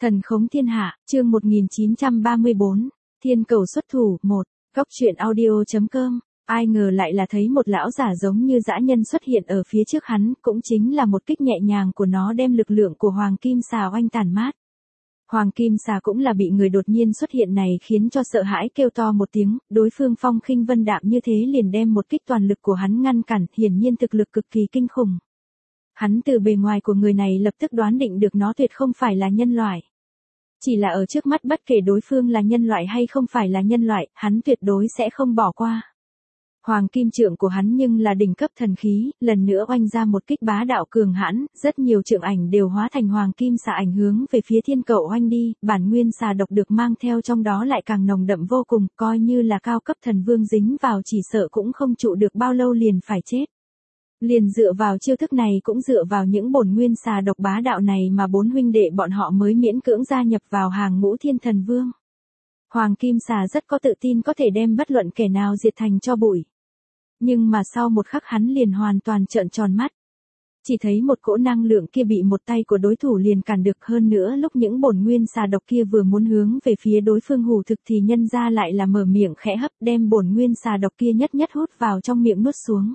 Thần khống thiên hạ, chương 1934, thiên cầu xuất thủ, 1, góc truyện audio.com, ai ngờ lại là thấy một lão giả giống như dã nhân xuất hiện ở phía trước hắn, cũng chính là một kích nhẹ nhàng của nó đem lực lượng của Hoàng Kim Xà oanh tàn mát. Hoàng Kim Xà cũng là bị người đột nhiên xuất hiện này khiến cho sợ hãi kêu to một tiếng, đối phương phong khinh vân đạm như thế liền đem một kích toàn lực của hắn ngăn cản, hiển nhiên thực lực cực kỳ kinh khủng. Hắn từ bề ngoài của người này lập tức đoán định được nó tuyệt không phải là nhân loại. Chỉ là ở trước mắt bất kể đối phương là nhân loại hay không phải là nhân loại, hắn tuyệt đối sẽ không bỏ qua. Hoàng kim trượng của hắn nhưng là đỉnh cấp thần khí, lần nữa oanh ra một kích bá đạo cường hãn, rất nhiều trượng ảnh đều hóa thành hoàng kim xà ảnh hướng về phía thiên cầu oanh đi, bản nguyên xà độc được mang theo trong đó lại càng nồng đậm vô cùng, coi như là cao cấp thần vương dính vào chỉ sợ cũng không trụ được bao lâu liền phải chết. Liền dựa vào chiêu thức này cũng dựa vào những bổn nguyên xà độc bá đạo này mà bốn huynh đệ bọn họ mới miễn cưỡng gia nhập vào hàng ngũ thiên thần vương. Hoàng kim xà rất có tự tin có thể đem bất luận kẻ nào diệt thành tro bụi. Nhưng mà sau một khắc hắn liền hoàn toàn trợn tròn mắt. Chỉ thấy một cỗ năng lượng kia bị một tay của đối thủ liền cản được, hơn nữa lúc những bổn nguyên xà độc kia vừa muốn hướng về phía đối phương hủ thực thì nhân ra lại là mở miệng khẽ hấp đem bổn nguyên xà độc kia nhất nhất hút vào trong miệng nuốt xuống.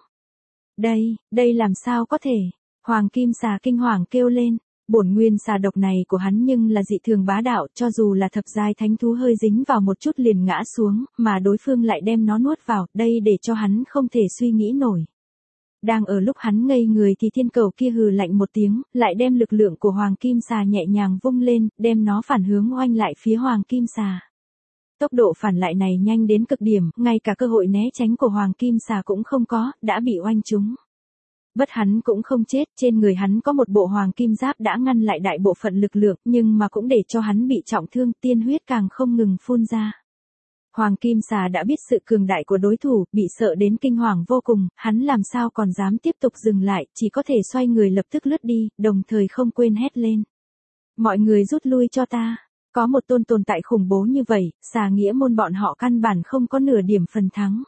Đây làm sao có thể? Hoàng kim xà kinh hoàng kêu lên. Bổn nguyên xà độc này của hắn nhưng là dị thường bá đạo, cho dù là thập giai thánh thú hơi dính vào một chút liền ngã xuống, mà đối phương lại đem nó nuốt vào, đây để cho hắn không thể suy nghĩ nổi. Đang ở lúc hắn ngây người thì thiên cầu kia hừ lạnh một tiếng, lại đem lực lượng của hoàng kim xà nhẹ nhàng vung lên, đem nó phản hướng oanh lại phía hoàng kim xà. Tốc độ phản lại này nhanh đến cực điểm, ngay cả cơ hội né tránh của hoàng kim xà cũng không có, đã bị oanh trúng. Bất hắn cũng không chết, trên người hắn có một bộ hoàng kim giáp đã ngăn lại đại bộ phận lực lượng, nhưng mà cũng để cho hắn bị trọng thương, tiên huyết càng không ngừng phun ra. Hoàng kim xà đã biết sự cường đại của đối thủ, bị sợ đến kinh hoàng vô cùng, hắn làm sao còn dám tiếp tục dừng lại, chỉ có thể xoay người lập tức lướt đi, đồng thời không quên hét lên. Mọi người rút lui cho ta. Có một tồn tại khủng bố như vậy, xà nghĩa môn bọn họ căn bản không có nửa điểm phần thắng.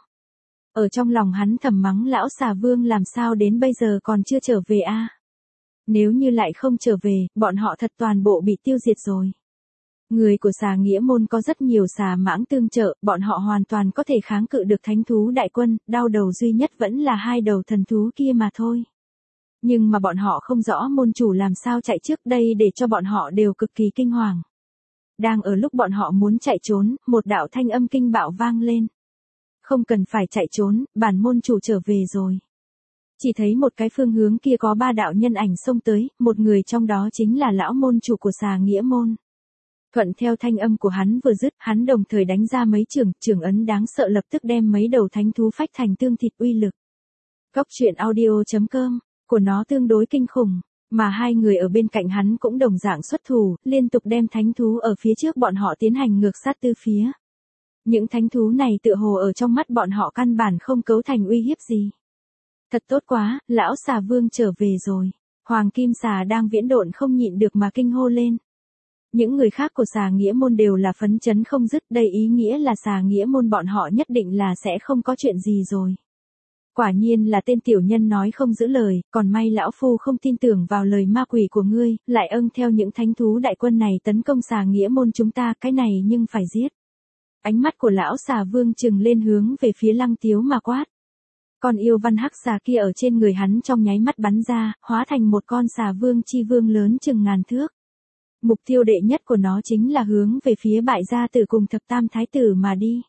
Ở trong lòng hắn thầm mắng lão xà vương làm sao đến bây giờ còn chưa trở về a? Nếu như lại không trở về, bọn họ thật toàn bộ bị tiêu diệt rồi. Người của xà nghĩa môn có rất nhiều xà mãng tương trợ, bọn họ hoàn toàn có thể kháng cự được thánh thú đại quân, đau đầu duy nhất vẫn là hai đầu thần thú kia mà thôi. Nhưng mà bọn họ không rõ môn chủ làm sao chạy trước đây để cho bọn họ đều cực kỳ kinh hoàng. Đang ở lúc bọn họ muốn chạy trốn, một đạo thanh âm kinh bạo vang lên. Không cần phải chạy trốn, bản môn chủ trở về rồi. Chỉ thấy một cái phương hướng kia có ba đạo nhân ảnh xông tới, một người trong đó chính là lão môn chủ của xà nghĩa môn. Thuận theo thanh âm của hắn vừa dứt, hắn đồng thời đánh ra mấy trường ấn đáng sợ lập tức đem mấy đầu thánh thú phách thành tương thịt uy lực. Góc truyện audio.com, của nó tương đối kinh khủng, mà hai người ở bên cạnh hắn cũng đồng dạng xuất thủ, liên tục đem thánh thú ở phía trước bọn họ tiến hành ngược sát tư phía. Những thánh thú này tựa hồ ở trong mắt bọn họ căn bản không cấu thành uy hiếp gì. Thật tốt quá, lão xà vương trở về rồi. Hoàng kim xà đang viễn độn không nhịn được mà kinh hô lên. Những người khác của xà nghĩa môn đều là phấn chấn không dứt, đây ý nghĩa là xà nghĩa môn bọn họ nhất định là sẽ không có chuyện gì rồi. Quả nhiên là tên tiểu nhân nói không giữ lời, còn may lão phu không tin tưởng vào lời ma quỷ của ngươi, lại theo những thánh thú đại quân này tấn công xà nghĩa môn chúng ta, cái này nhưng phải giết. Ánh mắt của lão xà vương trừng lên hướng về phía Lăng Tiếu mà quát. Con yêu văn hắc xà kia ở trên người hắn trong nháy mắt bắn ra, hóa thành một con xà vương chi vương lớn chừng ngàn thước. Mục tiêu đệ nhất của nó chính là hướng về phía bại gia tử cùng thập tam thái tử mà đi.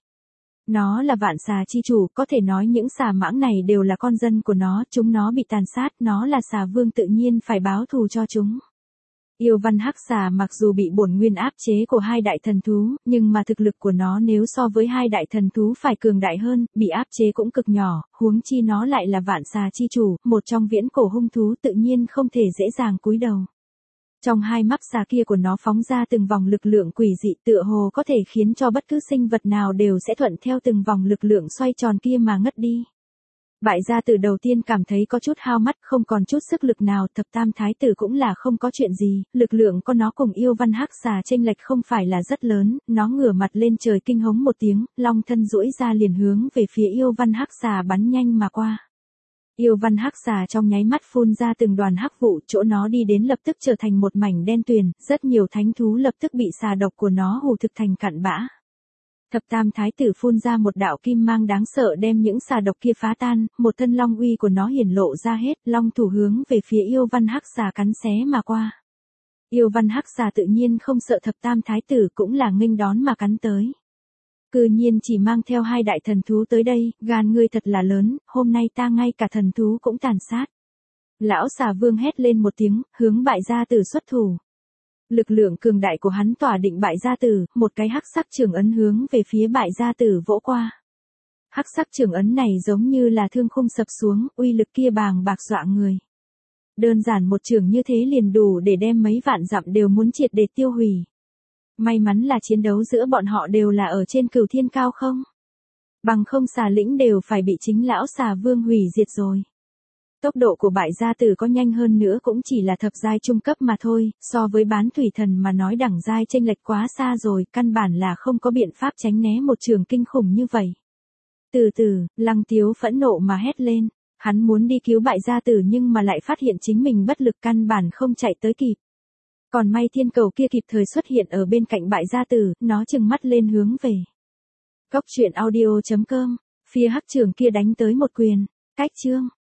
Nó là vạn xà chi chủ, có thể nói những xà mãng này đều là con dân của nó, chúng nó bị tàn sát, nó là xà vương tự nhiên phải báo thù cho chúng. Yêu văn hắc xà mặc dù bị bổn nguyên áp chế của hai đại thần thú, nhưng mà thực lực của nó nếu so với hai đại thần thú phải cường đại hơn, bị áp chế cũng cực nhỏ, huống chi nó lại là vạn xà chi chủ, một trong viễn cổ hung thú tự nhiên không thể dễ dàng cúi đầu. Trong hai mắt xà kia của nó phóng ra từng vòng lực lượng quỷ dị tựa hồ có thể khiến cho bất cứ sinh vật nào đều sẽ thuận theo từng vòng lực lượng xoay tròn kia mà ngất đi. Bại gia tử đầu tiên cảm thấy có chút hao mắt, không còn chút sức lực nào, thập tam thái tử cũng là không có chuyện gì, lực lượng của nó cùng yêu văn hắc xà chênh lệch không phải là rất lớn, nó ngửa mặt lên trời kinh hống một tiếng, long thân duỗi ra liền hướng về phía yêu văn hắc xà bắn nhanh mà qua. Yêu văn hắc xà trong nháy mắt phun ra từng đoàn hắc vụ, chỗ nó đi đến lập tức trở thành một mảnh đen tuyền, rất nhiều thánh thú lập tức bị xà độc của nó hù thực thành cặn bã. Thập tam thái tử phun ra một đạo kim mang đáng sợ đem những xà độc kia phá tan, một thân long uy của nó hiển lộ ra hết, long thủ hướng về phía yêu văn hắc xà cắn xé mà qua. Yêu văn hắc xà tự nhiên không sợ thập tam thái tử, cũng là nghênh đón mà cắn tới. Cư nhiên chỉ mang theo 2 đại thần thú tới đây, gan ngươi thật là lớn, hôm nay ta ngay cả thần thú cũng tàn sát. Lão xà vương hét lên một tiếng, hướng bại gia tử xuất thủ. Lực lượng cường đại của hắn tỏa định bại gia tử, một cái hắc sắc trường ấn hướng về phía bại gia tử vỗ qua. Hắc sắc trường ấn này giống như là thương khung sập xuống, uy lực kia bàng bạc dọa người. Đơn giản một trường như thế liền đủ để đem mấy vạn dặm đều muốn triệt để tiêu hủy. May mắn là chiến đấu giữa bọn họ đều là ở trên cửu thiên cao không. Bằng không xà lĩnh đều phải bị chính lão xà vương hủy diệt rồi. Tốc độ của bại gia tử có nhanh hơn nữa cũng chỉ là thập giai trung cấp mà thôi, so với bán thủy thần mà nói đẳng giai chênh lệch quá xa rồi, căn bản là không có biện pháp tránh né một trường kinh khủng như vậy. Từ từ, Lăng Tiếu phẫn nộ mà hét lên, hắn muốn đi cứu bại gia tử nhưng mà lại phát hiện chính mình bất lực, căn bản không chạy tới kịp. Còn may thiên cầu kia kịp thời xuất hiện ở bên cạnh bại gia tử, nó trừng mắt lên hướng về. Góc truyện audio.com, phía hắc trường kia đánh tới một quyền, cách chương.